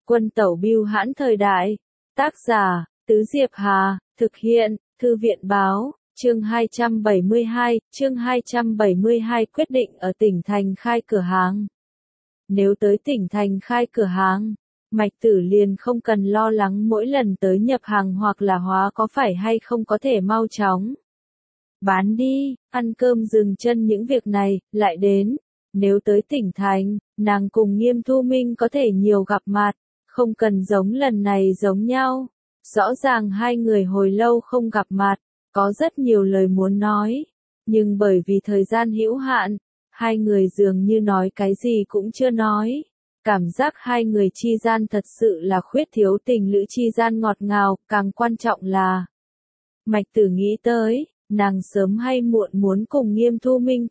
Quân tẩu bưu hãn thời đại. Tác giả, Tứ Diệp Hà, thực hiện, Thư viện báo, chương 272 quyết định ở tỉnh thành khai cửa hàng. Nếu tới tỉnh thành khai cửa hàng, Mạch Tử liền không cần lo lắng mỗi lần tới nhập hàng hoặc là hóa có phải hay không có thể mau chóng bán đi, ăn cơm dừng chân những việc này, lại đến. Nếu tới tỉnh thành, nàng cùng Nghiêm Thu Minh có thể nhiều gặp mặt, không cần giống lần này giống nhau. Rõ ràng hai người hồi lâu không gặp mặt, có rất nhiều lời muốn nói, nhưng bởi vì thời gian hữu hạn, hai người dường như nói cái gì cũng chưa nói. Cảm giác hai người chi gian thật sự là khuyết thiếu tình lữ chi gian ngọt ngào, càng quan trọng là Mạch Tử nghĩ tới, nàng sớm hay muộn muốn cùng Nghiêm Thu Minh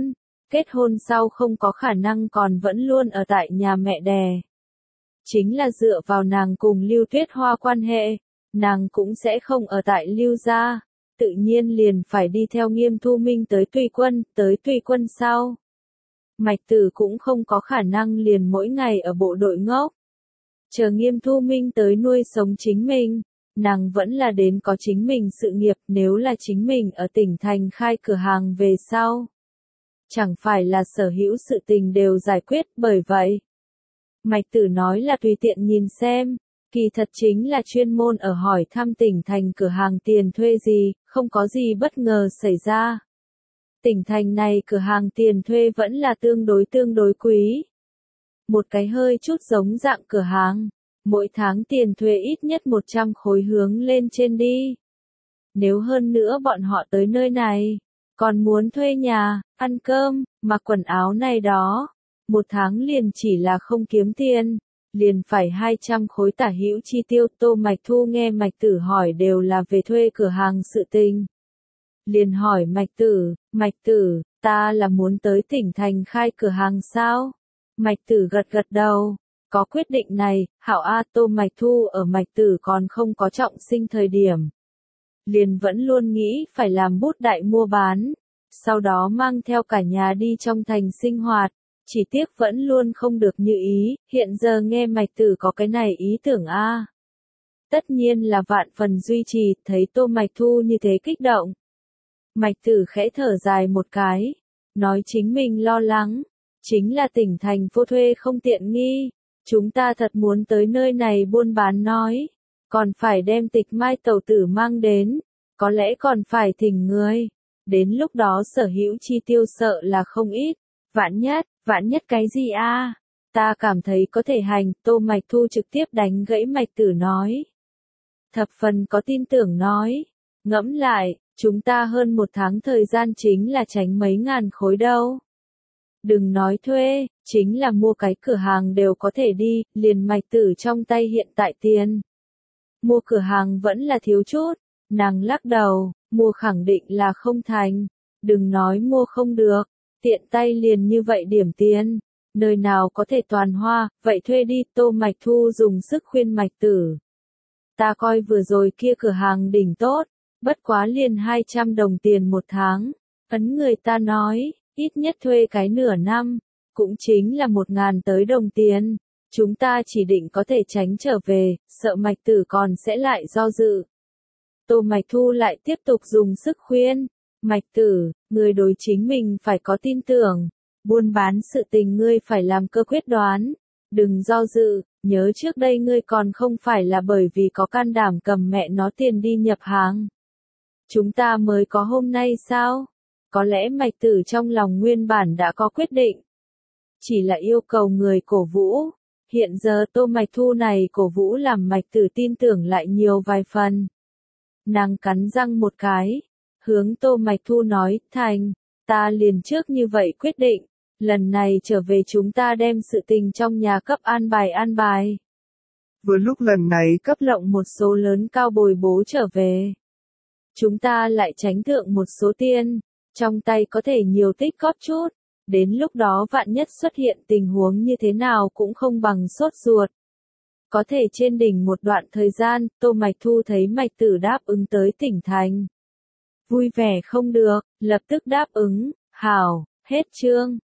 kết hôn sau không có khả năng còn vẫn luôn ở tại nhà mẹ đẻ. Chính là dựa vào nàng cùng Lưu Tuyết Hoa quan hệ, nàng cũng sẽ không ở tại Lưu gia, tự nhiên liền phải đi theo Nghiêm Thu Minh tới Tùy Quân sau. Mạch Tử cũng không có khả năng liền mỗi ngày ở bộ đội ngốc. Chờ Nghiêm Thu Minh tới nuôi sống chính mình, nàng vẫn là đến có chính mình sự nghiệp, nếu là chính mình ở tỉnh thành khai cửa hàng về sau. Chẳng phải là sở hữu sự tình đều giải quyết, bởi vậy. Mạch Tử nói là tùy tiện nhìn xem, kỳ thật chính là chuyên môn ở hỏi thăm tỉnh thành cửa hàng tiền thuê gì, không có gì bất ngờ xảy ra. Tỉnh thành này cửa hàng tiền thuê vẫn là tương đối quý. Một cái hơi chút giống dạng cửa hàng, mỗi tháng tiền thuê ít nhất 100 khối hướng lên trên đi. Nếu hơn nữa bọn họ tới nơi này, còn muốn thuê nhà, ăn cơm, mặc quần áo này đó, một tháng liền chỉ là không kiếm tiền, liền phải 200 khối tả hữu chi tiêu. Tô Mạch Thu nghe Mạch Tử hỏi đều là về thuê cửa hàng sự tình. Liền hỏi Mạch Tử, ta là muốn tới tỉnh thành khai cửa hàng sao? Mạch Tử gật đầu, có quyết định này, hảo a. Tô Mạch Thu ở Mạch Tử còn không có trọng sinh thời điểm. Liền vẫn luôn nghĩ phải làm bút đại mua bán, sau đó mang theo cả nhà đi trong thành sinh hoạt, chỉ tiếc vẫn luôn không được như ý, hiện giờ nghe Mạch Tử có cái này ý tưởng a. Tất nhiên là vạn phần duy trì, thấy Tô Mạch Thu như thế kích động. Mạch Tử khẽ thở dài một cái, nói chính mình lo lắng, chính là tỉnh thành vô thuê không tiện nghi, chúng ta thật muốn tới nơi này buôn bán nói, còn phải đem Tịch Mai tẩu tử mang đến, có lẽ còn phải thỉnh người, đến lúc đó sở hữu chi tiêu sợ là không ít, vạn nhất cái gì a? Ta cảm thấy có thể hành. Tô Mạch Thu trực tiếp đánh gãy Mạch Tử nói. Thập phần có tin tưởng nói, ngẫm lại, chúng ta hơn một tháng thời gian chính là tránh mấy ngàn khối đâu. Đừng nói thuê, chính là mua cái cửa hàng đều có thể đi, liền Mạch Tử trong tay hiện tại tiền. Mua cửa hàng vẫn là thiếu chút, nàng lắc đầu, mua khẳng định là không thành, đừng nói mua không được, tiện tay liền như vậy điểm tiền, nơi nào có thể toàn hoa, vậy thuê đi. Tô Mạch Thu dùng sức khuyên Mạch Tử. Ta coi vừa rồi kia cửa hàng đỉnh tốt, bất quá liền 200 đồng tiền một tháng, ấn người ta nói, ít nhất thuê cái nửa năm, cũng chính là 1.000 tới đồng tiền, chúng ta chỉ định có thể tránh trở về, sợ Mạch Tử còn sẽ lại do dự. Tô Mạch Thu lại tiếp tục dùng sức khuyên, Mạch Tử, ngươi đối chính mình phải có tin tưởng, buôn bán sự tình ngươi phải làm cơ quyết đoán, đừng do dự, nhớ trước đây ngươi còn không phải là bởi vì có can đảm cầm mẹ nó tiền đi nhập hàng. Chúng ta mới có hôm nay sao? Có lẽ Mạch Tử trong lòng nguyên bản đã có quyết định, chỉ là yêu cầu người cổ vũ. Hiện giờ Tô Mạch Thu này cổ vũ làm Mạch Tử tin tưởng lại nhiều vài phần. Nàng cắn răng một cái, hướng Tô Mạch Thu nói, thành, ta liền trước như vậy quyết định, lần này trở về chúng ta đem sự tình trong nhà cấp an bài. Vừa lúc lần này cấp lộng một số lớn cao bồi bố trở về. Chúng ta lại tránh thượng một số tiền, trong tay có thể nhiều tích góp chút, đến lúc đó vạn nhất xuất hiện tình huống như thế nào cũng không bằng sốt ruột. Có thể trên đỉnh một đoạn thời gian, Tô Mạch Thu thấy Mạch Tử đáp ứng tới tỉnh thành. Vui vẻ không được, lập tức đáp ứng, hảo, hết chương.